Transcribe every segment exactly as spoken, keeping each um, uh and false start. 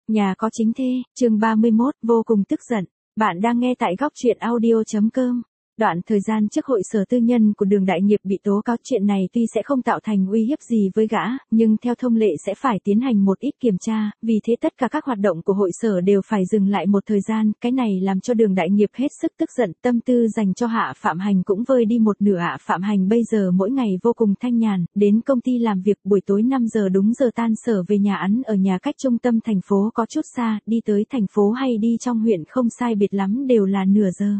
Nhà có chính thê, chương ba mươi mốt, vô cùng tức giận. Bạn đang nghe tại góc truyện audio chấm com. Đoạn thời gian trước hội sở tư nhân của Đường Đại Nghiệp bị tố cáo, chuyện này tuy sẽ không tạo thành uy hiếp gì với gã, nhưng theo thông lệ sẽ phải tiến hành một ít kiểm tra, vì thế tất cả các hoạt động của hội sở đều phải dừng lại một thời gian, cái này làm cho Đường Đại Nghiệp hết sức tức giận, tâm tư dành cho Hạ Phạm Hành cũng vơi đi một nửa. Hạ Phạm Hành bây giờ mỗi ngày vô cùng thanh nhàn, đến công ty làm việc buổi tối năm giờ đúng giờ tan sở về nhà, ăn ở nhà cách trung tâm thành phố có chút xa, đi tới thành phố hay đi trong huyện không sai biệt lắm đều là nửa giờ.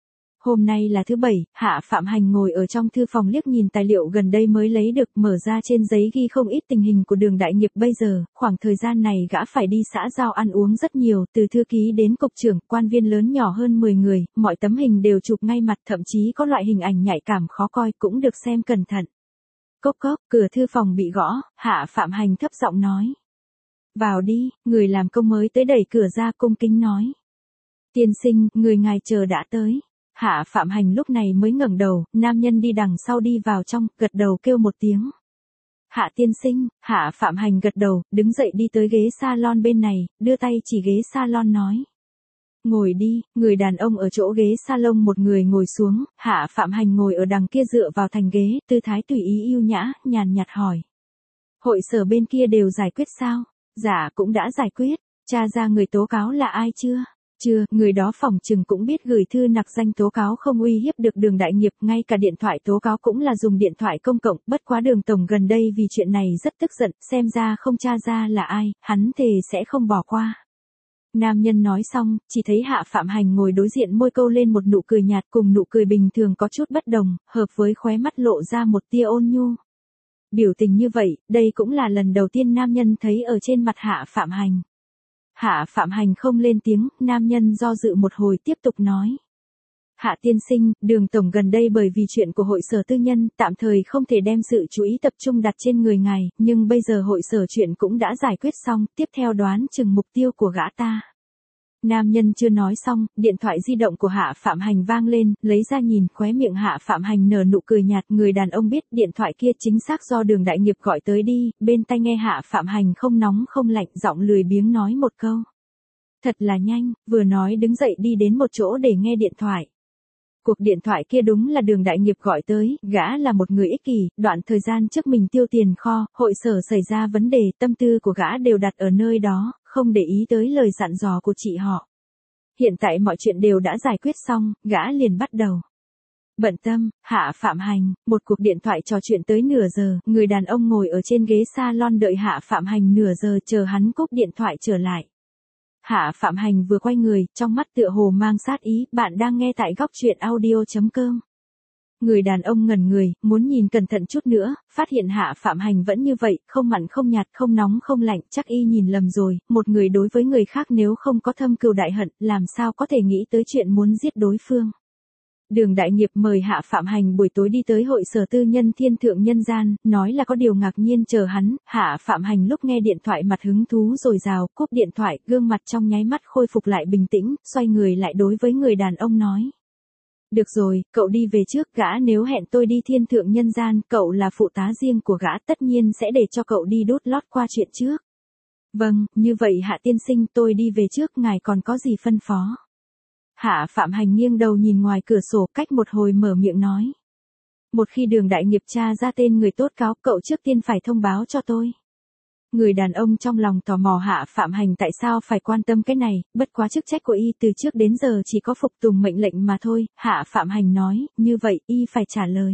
Hôm nay là thứ bảy, Hạ Phạm Hành ngồi ở trong thư phòng liếc nhìn tài liệu gần đây mới lấy được, mở ra trên giấy ghi không ít tình hình của Đường Đại Nghiệp bây giờ, khoảng thời gian này gã phải đi xã giao ăn uống rất nhiều, từ thư ký đến cục trưởng, quan viên lớn nhỏ hơn mười người, mọi tấm hình đều chụp ngay mặt, thậm chí có loại hình ảnh nhạy cảm khó coi cũng được xem cẩn thận. Cốc cốc, cửa thư phòng bị gõ, Hạ Phạm Hành thấp giọng nói. Vào đi, người làm công mới tới đẩy cửa ra cung kính nói. Tiên sinh, người ngài chờ đã tới. Hạ Phạm Hành lúc này mới ngẩng đầu, nam nhân đi đằng sau đi vào trong, gật đầu kêu một tiếng. Hạ tiên sinh. Hạ Phạm Hành gật đầu, đứng dậy đi tới ghế salon bên này, đưa tay chỉ ghế salon nói. Ngồi đi. Người đàn ông ở chỗ ghế salon một người ngồi xuống, Hạ Phạm Hành ngồi ở đằng kia dựa vào thành ghế, tư thái tùy ý yêu nhã, nhàn nhạt hỏi. Hội sở bên kia đều giải quyết sao? Dạ cũng đã giải quyết. Tra ra người tố cáo là ai chưa? Chưa, người đó phỏng chừng cũng biết gửi thư nặc danh tố cáo không uy hiếp được Đường Đại Nghiệp, ngay cả điện thoại tố cáo cũng là dùng điện thoại công cộng, bất quá Đường tổng gần đây vì chuyện này rất tức giận, xem ra không tra ra là ai, hắn thề sẽ không bỏ qua. Nam nhân nói xong, chỉ thấy Hạ Phạm Hành ngồi đối diện, môi câu lên một nụ cười nhạt, cùng nụ cười bình thường có chút bất đồng, hợp với khóe mắt lộ ra một tia ôn nhu. Biểu tình như vậy, đây cũng là lần đầu tiên nam nhân thấy ở trên mặt Hạ Phạm Hành. Hạ Phạm Hành không lên tiếng, nam nhân do dự một hồi tiếp tục nói. Hạ tiên sinh, Đường tổng gần đây bởi vì chuyện của hội sở tư nhân, tạm thời không thể đem sự chú ý tập trung đặt trên người ngài, nhưng bây giờ hội sở chuyện cũng đã giải quyết xong, tiếp theo đoán chừng mục tiêu của gã ta. Nam nhân chưa nói xong, điện thoại di động của Hạ Phạm Hành vang lên, lấy ra nhìn, khóe miệng Hạ Phạm Hành nở nụ cười nhạt, người đàn ông biết điện thoại kia chính xác do Đường Đại Nghiệp gọi tới đi, bên tai nghe Hạ Phạm Hành không nóng không lạnh, giọng lười biếng nói một câu. Thật là nhanh, vừa nói đứng dậy đi đến một chỗ để nghe điện thoại. Cuộc điện thoại kia đúng là Đường Đại Nghiệp gọi tới, gã là một người ích kỷ, đoạn thời gian trước mình tiêu tiền kho, hội sở xảy ra vấn đề, tâm tư của gã đều đặt ở nơi đó, không để ý tới lời dặn dò của chị họ. Hiện tại mọi chuyện đều đã giải quyết xong, gã liền bắt đầu. Bận tâm, Hạ Phạm Hành, một cuộc điện thoại trò chuyện tới nửa giờ, người đàn ông ngồi ở trên ghế salon đợi Hạ Phạm Hành nửa giờ, chờ hắn cúp điện thoại trở lại. Hạ Phạm Hành vừa quay người, trong mắt tựa hồ mang sát ý, bạn đang nghe tại góc truyện audio chấm com. Người đàn ông ngẩn người, muốn nhìn cẩn thận chút nữa, phát hiện Hạ Phạm Hành vẫn như vậy, không mặn không nhạt, không nóng không lạnh, chắc y nhìn lầm rồi, một người đối với người khác nếu không có thâm cừu đại hận, làm sao có thể nghĩ tới chuyện muốn giết đối phương. Đường Đại Nghiệp mời Hạ Phạm Hành buổi tối đi tới hội sở tư nhân Thiên Thượng Nhân Gian, nói là có điều ngạc nhiên chờ hắn. Hạ Phạm Hành lúc nghe điện thoại mặt hứng thú dồi dào, cúp điện thoại, gương mặt trong nháy mắt khôi phục lại bình tĩnh, xoay người lại đối với người đàn ông nói. Được rồi, cậu đi về trước, gã nếu hẹn tôi đi Thiên Thượng Nhân Gian, cậu là phụ tá riêng của gã, tất nhiên sẽ để cho cậu đi đút lót qua chuyện trước. Vâng, như vậy Hạ tiên sinh, tôi đi về trước, ngài còn có gì phân phó? Hạ Phạm Hành nghiêng đầu nhìn ngoài cửa sổ, cách một hồi mở miệng nói. Một khi Đường Đại Nghiệp tra ra tên người tố cáo, cậu trước tiên phải thông báo cho tôi. Người đàn ông trong lòng tò mò Hạ Phạm Hành tại sao phải quan tâm cái này, bất quá chức trách của y từ trước đến giờ chỉ có phục tùng mệnh lệnh mà thôi. Hạ Phạm Hành nói, như vậy y phải trả lời.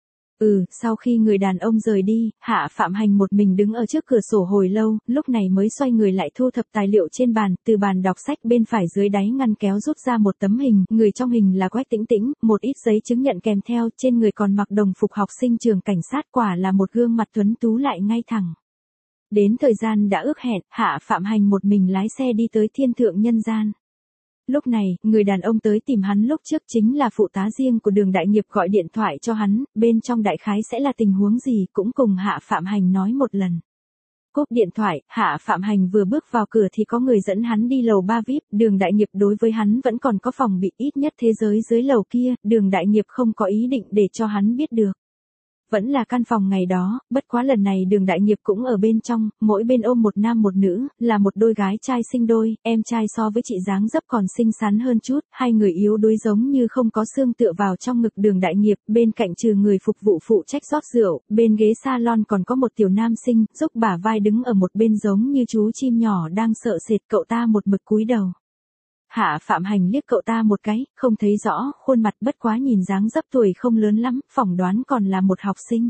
Ừ, sau khi người đàn ông rời đi, Hạ Phạm Hành một mình đứng ở trước cửa sổ hồi lâu, lúc này mới xoay người lại thu thập tài liệu trên bàn, từ bàn đọc sách bên phải dưới đáy ngăn kéo rút ra một tấm hình, người trong hình là Quách Tĩnh Tĩnh, một ít giấy chứng nhận kèm theo, trên người còn mặc đồng phục học sinh trường cảnh sát, quả là một gương mặt tuấn tú lại ngay thẳng. Đến thời gian đã ước hẹn, Hạ Phạm Hành một mình lái xe đi tới Thiên Thượng Nhân Gian. Lúc này, người đàn ông tới tìm hắn lúc trước chính là phụ tá riêng của Đường Đại Nghiệp gọi điện thoại cho hắn, bên trong đại khái sẽ là tình huống gì cũng cùng Hạ Phạm Hành nói một lần. Cúp điện thoại, Hạ Phạm Hành vừa bước vào cửa thì có người dẫn hắn đi lầu ba vi ai pi, Đường Đại Nghiệp đối với hắn vẫn còn có phòng bị, ít nhất thế giới dưới lầu kia, Đường Đại Nghiệp không có ý định để cho hắn biết được. Vẫn là căn phòng ngày đó, bất quá lần này Đường Đại Nghiệp cũng ở bên trong, mỗi bên ôm một nam một nữ, là một đôi gái trai sinh đôi, em trai so với chị dáng dấp còn xinh xắn hơn chút, hai người yếu đuối giống như không có xương tựa vào trong ngực Đường Đại Nghiệp, bên cạnh trừ người phục vụ phụ trách rót rượu, bên ghế salon còn có một tiểu nam sinh, giúp bả vai đứng ở một bên giống như chú chim nhỏ đang sợ sệt, cậu ta một mực cúi đầu. Hạ Phạm Hành liếc cậu ta một cái, không thấy rõ, khuôn mặt bất quá nhìn dáng dấp tuổi không lớn lắm, phỏng đoán còn là một học sinh.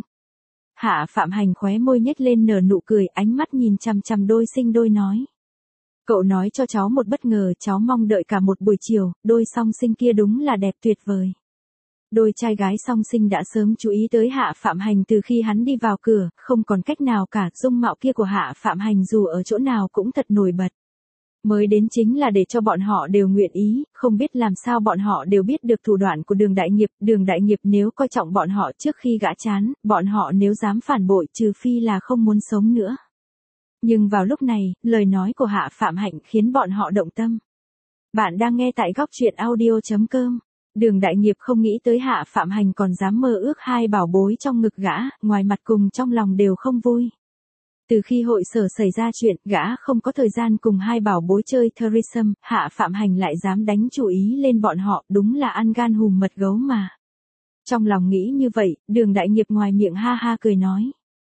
Hạ Phạm Hành khóe môi nhếch lên nở nụ cười, ánh mắt nhìn chằm chằm đôi sinh đôi nói. Cậu nói cho cháu một bất ngờ, cháu mong đợi cả một buổi chiều, đôi song sinh kia đúng là đẹp tuyệt vời. Đôi trai gái song sinh đã sớm chú ý tới Hạ Phạm Hành từ khi hắn đi vào cửa, không còn cách nào cả, dung mạo kia của Hạ Phạm Hành dù ở chỗ nào cũng thật nổi bật. Mới đến chính là để cho bọn họ đều nguyện ý, không biết làm sao bọn họ đều biết được thủ đoạn của Đường Đại Nghiệp, Đường Đại Nghiệp nếu coi trọng bọn họ trước khi gã chán, bọn họ nếu dám phản bội trừ phi là không muốn sống nữa. Nhưng vào lúc này, lời nói của Hạ Phạm Hạnh khiến bọn họ động tâm. Bạn đang nghe tại góc truyện audio chấm com. Đường Đại Nghiệp không nghĩ tới Hạ Phạm Hành còn dám mơ ước hai bảo bối trong ngực gã, ngoài mặt cùng trong lòng đều không vui. Từ khi hội sở xảy ra chuyện, gã không có thời gian cùng hai bảo bối chơi threesome, Hạ Phạm Hành lại dám đánh chủ ý lên bọn họ, đúng là ăn gan hùm mật gấu mà. Trong lòng nghĩ như vậy, Đường Đại Nghiệp ngoài miệng ha ha cười nói.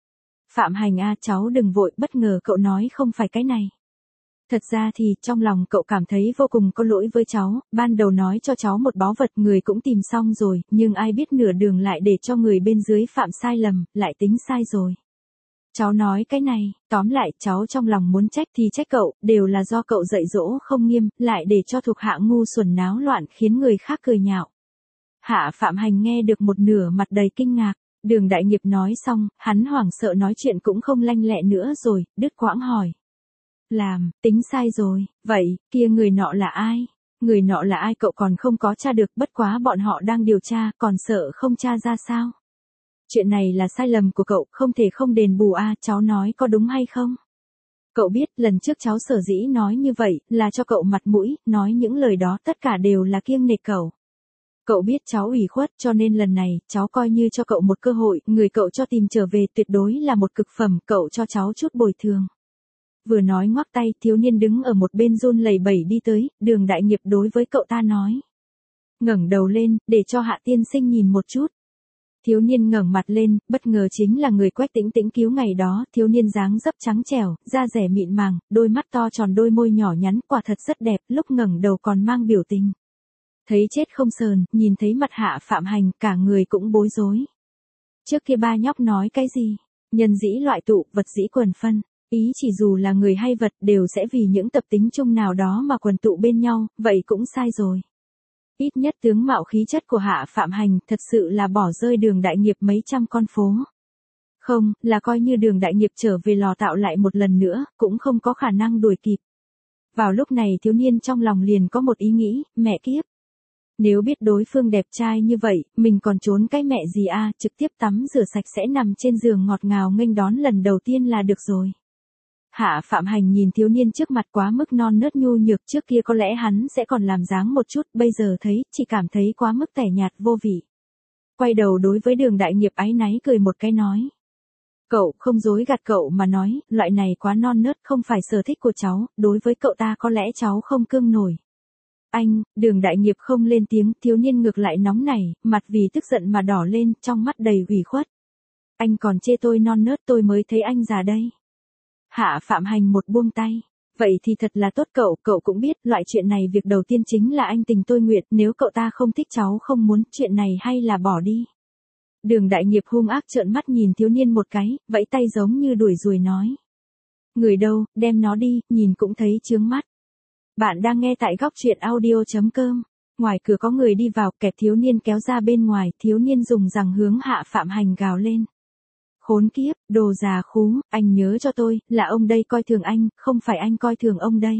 Phạm Hành a, cháu đừng vội, bất ngờ cậu nói không phải cái này. Thật ra thì, trong lòng cậu cảm thấy vô cùng có lỗi với cháu, ban đầu nói cho cháu một báu vật người cũng tìm xong rồi, nhưng ai biết nửa đường lại để cho người bên dưới phạm sai lầm, lại tính sai rồi. Cháu nói cái này, tóm lại, cháu trong lòng muốn trách thì trách cậu, đều là do cậu dạy dỗ không nghiêm, lại để cho thuộc hạ ngu xuẩn náo loạn khiến người khác cười nhạo. Hạ Phạm Hành nghe được một nửa mặt đầy kinh ngạc, Đường Đại Nghiệp nói xong, hắn hoảng sợ nói chuyện cũng không lanh lẹ nữa rồi, đứt quãng hỏi. Làm, tính sai rồi, vậy, kia người nọ là ai? Người nọ là ai cậu còn không có tra được, bất quá bọn họ đang điều tra, còn sợ không tra ra sao? Chuyện này là sai lầm của cậu, không thể không đền bù a, cháu nói có đúng hay không? Cậu biết, lần trước cháu sở dĩ nói như vậy, là cho cậu mặt mũi, nói những lời đó tất cả đều là kiêng nể cậu. Cậu biết cháu ủy khuất, cho nên lần này, cháu coi như cho cậu một cơ hội, người cậu cho tìm trở về tuyệt đối là một cực phẩm, cậu cho cháu chút bồi thường. Vừa nói ngoắc tay, thiếu niên đứng ở một bên run lẩy bẩy đi tới, Đường Đại Nghiệp đối với cậu ta nói. Ngẩng đầu lên, để cho Hạ tiên sinh nhìn một chút. Thiếu niên ngẩng mặt lên, bất ngờ chính là người Quách Tĩnh Tĩnh cứu ngày đó, thiếu niên dáng dấp trắng trẻo, da dẻ mịn màng, đôi mắt to tròn, đôi môi nhỏ nhắn, quả thật rất đẹp, lúc ngẩng đầu còn mang biểu tình. Thấy chết không sờn, nhìn thấy mặt Hạ Phạm Hành, cả người cũng bối rối. Trước kia ba nhóc nói cái gì? Nhân dĩ loại tụ, vật dĩ quần phân. Ý chỉ dù là người hay vật đều sẽ vì những tập tính chung nào đó mà quần tụ bên nhau, vậy cũng sai rồi. Ít nhất tướng mạo khí chất của Hạ Phạm Hành thật sự là bỏ rơi Đường Đại Nghiệp mấy trăm con phố. Không, là coi như Đường Đại Nghiệp trở về lò tạo lại một lần nữa, cũng không có khả năng đuổi kịp. Vào lúc này thiếu niên trong lòng liền có một ý nghĩ, mẹ kiếp. Nếu biết đối phương đẹp trai như vậy, mình còn trốn cái mẹ gì a, trực tiếp tắm rửa sạch sẽ nằm trên giường ngọt ngào nghênh đón lần đầu tiên là được rồi. Hạ Phạm Hành nhìn thiếu niên trước mặt quá mức non nớt nhu nhược, trước kia có lẽ hắn sẽ còn làm dáng một chút, bây giờ thấy, chỉ cảm thấy quá mức tẻ nhạt vô vị. Quay đầu đối với Đường Đại Nghiệp áy náy cười một cái nói. Cậu, không dối gạt cậu mà nói, loại này quá non nớt không phải sở thích của cháu, đối với cậu ta có lẽ cháu không cương nổi. Anh, Đường Đại Nghiệp không lên tiếng, thiếu niên ngược lại nóng nảy, mặt vì tức giận mà đỏ lên, trong mắt đầy ủy khuất. Anh còn chê tôi non nớt, tôi mới thấy anh già đây. Hạ Phạm Hành một buông tay. Vậy thì thật là tốt cậu, cậu cũng biết, loại chuyện này việc đầu tiên chính là anh tình tôi nguyện, nếu cậu ta không thích cháu không muốn, chuyện này hay là bỏ đi. Đường Đại Nghiệp hung ác trợn mắt nhìn thiếu niên một cái, vẫy tay giống như đuổi ruồi nói. Người đâu, đem nó đi, nhìn cũng thấy chướng mắt. Bạn đang nghe tại góc truyện audio chấm com. Ngoài cửa có người đi vào, kẹp thiếu niên kéo ra bên ngoài, thiếu niên dùng rằng hướng Hạ Phạm Hành gào lên. Khốn kiếp, đồ già khú, anh nhớ cho tôi, là ông đây coi thường anh, không phải anh coi thường ông đây.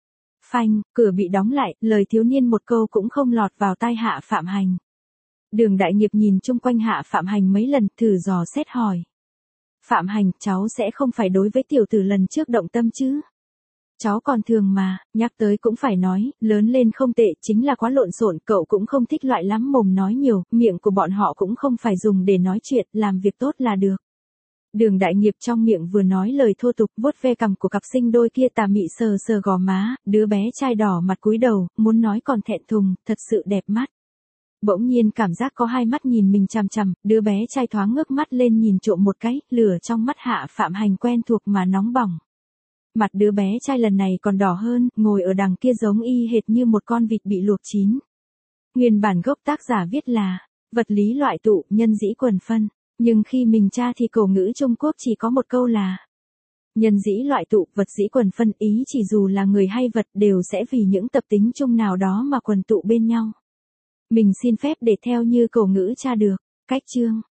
Phanh, cửa bị đóng lại, lời thiếu niên một câu cũng không lọt vào tai Hạ Phạm Hành. Đường Đại Nghiệp nhìn chung quanh Hạ Phạm Hành mấy lần, thử dò xét hỏi. Phạm Hành, cháu sẽ không phải đối với tiểu tử lần trước động tâm chứ? Cháu còn thường mà, nhắc tới cũng phải nói, lớn lên không tệ, chính là quá lộn xộn, cậu cũng không thích loại lắm mồm nói nhiều, miệng của bọn họ cũng không phải dùng để nói chuyện, làm việc tốt là được. Đường Đại Nghiệp trong miệng vừa nói lời thô tục, vuốt ve cằm của cặp sinh đôi kia tà mị sờ sờ gò má, đứa bé trai đỏ mặt cúi đầu, muốn nói còn thẹn thùng, thật sự đẹp mắt. Bỗng nhiên cảm giác có hai mắt nhìn mình chằm chằm, đứa bé trai thoáng ngước mắt lên nhìn trộm một cái, lửa trong mắt Hạ Phạm Hành quen thuộc mà nóng bỏng. Mặt đứa bé trai lần này còn đỏ hơn, ngồi ở đằng kia giống y hệt như một con vịt bị luộc chín. Nguyên bản gốc tác giả viết là, vật lý loại tụ, nhân dĩ quần phân. Nhưng khi mình tra thì cổ ngữ Trung Quốc chỉ có một câu là nhân dĩ loại tụ, vật dĩ quần phân, ý chỉ dù là người hay vật đều sẽ vì những tập tính chung nào đó mà quần tụ bên nhau. Mình xin phép để theo như cổ ngữ tra được. Cách chương